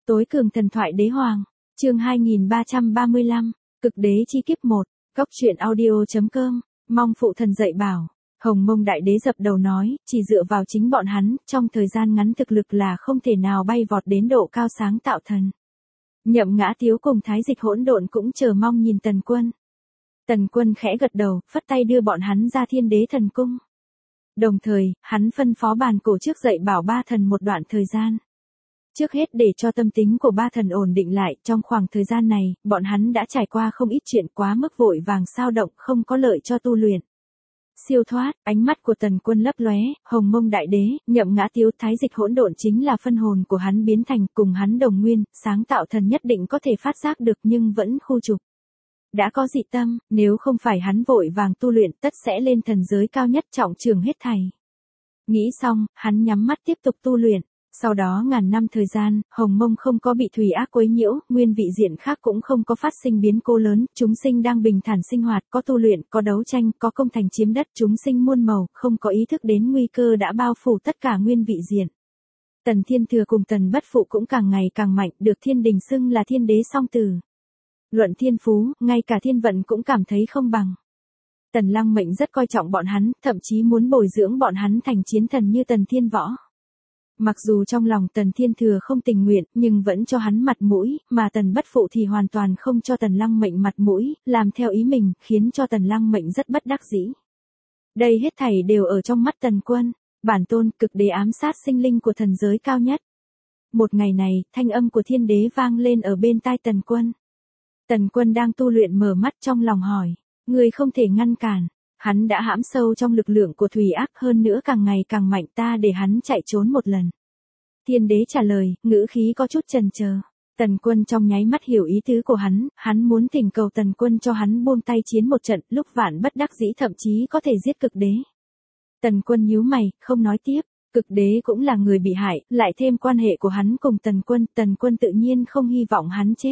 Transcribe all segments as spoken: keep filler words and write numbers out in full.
Tối cường thần thoại đế hoàng, chương hai nghìn ba trăm ba mươi lăm, cực đế chi kiếp một, góc truyện audio.com, mong phụ thần dạy bảo. Hồng Mông Đại Đế dập đầu nói, chỉ dựa vào chính bọn hắn, trong thời gian ngắn thực lực là không thể nào bay vọt đến độ cao sáng tạo thần. Nhậm Ngã Tiếu cùng Thái Dịch Hỗn Độn cũng chờ mong nhìn Tần Quân. Tần Quân khẽ gật đầu, phất tay đưa bọn hắn ra Thiên Đế Thần Cung. Đồng thời, hắn phân phó bàn cổ trước dạy bảo ba thần một đoạn thời gian. Trước hết để cho tâm tính của ba thần ổn định lại, trong khoảng thời gian này, bọn hắn đã trải qua không ít chuyện quá mức vội vàng sao động, không có lợi cho tu luyện. Siêu thoát, ánh mắt của Tần Quân lấp lóe, Hồng Mông Đại Đế, Nhậm Ngã Tiếu, Thái Dịch Hỗn Độn chính là phân hồn của hắn biến thành, cùng hắn đồng nguyên, sáng tạo thần nhất định có thể phát giác được nhưng vẫn khu trục. Đã có dị tâm, nếu không phải hắn vội vàng tu luyện, tất sẽ lên thần giới cao nhất trọng trường hết thảy. Nghĩ xong, hắn nhắm mắt tiếp tục tu luyện. Sau đó ngàn năm thời gian, Hồng Mông không có bị thủy ác quấy nhiễu, nguyên vị diện khác cũng không có phát sinh biến cố lớn, chúng sinh đang bình thản sinh hoạt, có tu luyện, có đấu tranh, có công thành chiếm đất, chúng sinh muôn màu, không có ý thức đến nguy cơ đã bao phủ tất cả nguyên vị diện. Tần Thiên Thừa cùng Tần Bất Phụ cũng càng ngày càng mạnh, được thiên đình xưng là thiên đế song tử. Luận thiên phú, ngay cả thiên vận cũng cảm thấy không bằng. Tần Lăng Mệnh rất coi trọng bọn hắn, thậm chí muốn bồi dưỡng bọn hắn thành chiến thần như Tần Thiên Võ. Mặc dù trong lòng Tần Thiên Thừa không tình nguyện, nhưng vẫn cho hắn mặt mũi, mà Tần Bất Phụ thì hoàn toàn không cho Tần Lăng Mệnh mặt mũi, làm theo ý mình, khiến cho Tần Lăng Mệnh rất bất đắc dĩ. Đây hết thảy đều ở trong mắt Tần Quân, bản tôn cực đế ám sát sinh linh của thần giới cao nhất. Một ngày này, thanh âm của thiên đế vang lên ở bên tai Tần Quân. Tần Quân đang tu luyện mở mắt trong lòng hỏi, người không thể ngăn cản. Hắn đã hãm sâu trong lực lượng của thủy ác, hơn nữa càng ngày càng mạnh, ta để hắn chạy trốn một lần. Thiên đế trả lời, ngữ khí có chút chần chờ. Tần Quân trong nháy mắt hiểu ý tứ của hắn, hắn muốn thỉnh cầu Tần Quân cho hắn buông tay chiến một trận, lúc vạn bất đắc dĩ thậm chí có thể giết cực đế. Tần Quân nhíu mày, không nói tiếp, cực đế cũng là người bị hại, lại thêm quan hệ của hắn cùng Tần Quân, Tần Quân tự nhiên không hy vọng hắn chết.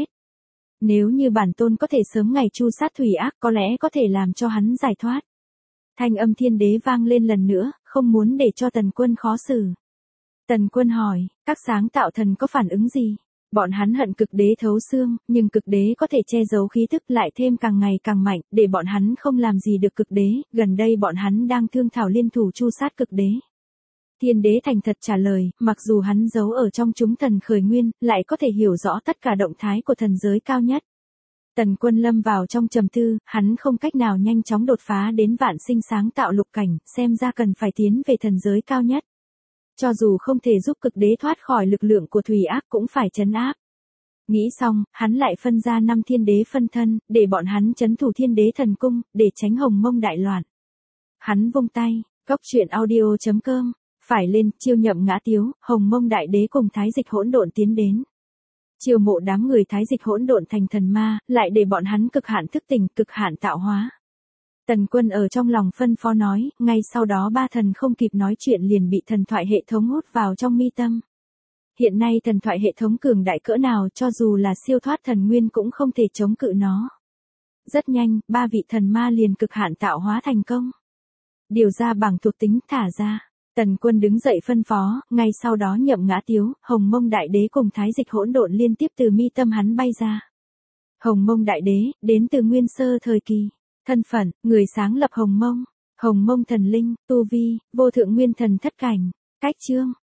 Nếu như bản tôn có thể sớm ngày tru sát thủy ác, có lẽ có thể làm cho hắn giải thoát. Thanh âm thiên đế vang lên lần nữa, không muốn để cho Tần Quân khó xử. Tần Quân hỏi, các sáng tạo thần có phản ứng gì? Bọn hắn hận cực đế thấu xương, nhưng cực đế có thể che giấu khí thức lại thêm càng ngày càng mạnh, để bọn hắn không làm gì được cực đế, gần đây bọn hắn đang thương thảo liên thủ tru sát cực đế. Thiên đế thành thật trả lời, mặc dù hắn giấu ở trong chúng thần khởi nguyên, lại có thể hiểu rõ tất cả động thái của thần giới cao nhất. Tần Quân lâm vào trong trầm tư, hắn không cách nào nhanh chóng đột phá đến vạn sinh sáng tạo lục cảnh, xem ra cần phải tiến về thần giới cao nhất. Cho dù không thể giúp cực đế thoát khỏi lực lượng của thủy ác cũng phải trấn áp. Nghĩ xong, hắn lại phân ra năm thiên đế phân thân, để bọn hắn trấn thủ Thiên Đế Thần Cung, để tránh Hồng Mông đại loạn. Hắn vung tay, góc truyện audio.com, phải lên, chiêu Nhậm Ngã Tiếu, Hồng Mông Đại Đế cùng Thái Dịch Hỗn Độn tiến đến. Chiêu mộ đám người Thái Dịch Hỗn Độn thành thần ma, lại để bọn hắn cực hạn thức tỉnh, cực hạn tạo hóa. Tần Quân ở trong lòng phân phó nói, ngay sau đó ba thần không kịp nói chuyện liền bị thần thoại hệ thống hút vào trong mi tâm. Hiện nay thần thoại hệ thống cường đại cỡ nào, cho dù là siêu thoát thần nguyên cũng không thể chống cự nó. Rất nhanh, ba vị thần ma liền cực hạn tạo hóa thành công. Điều ra bảng thuộc tính thả ra. Tần Quân đứng dậy phân phó, ngay sau đó Nhậm Ngã Tiếu, Hồng Mông Đại Đế cùng Thái Dịch Hỗn Độn liên tiếp từ mi tâm hắn bay ra. Hồng Mông Đại Đế, đến từ nguyên sơ thời kỳ. Thân phận, người sáng lập Hồng Mông. Hồng Mông thần linh, tu vi, vô thượng nguyên thần thất cảnh. Cách chương,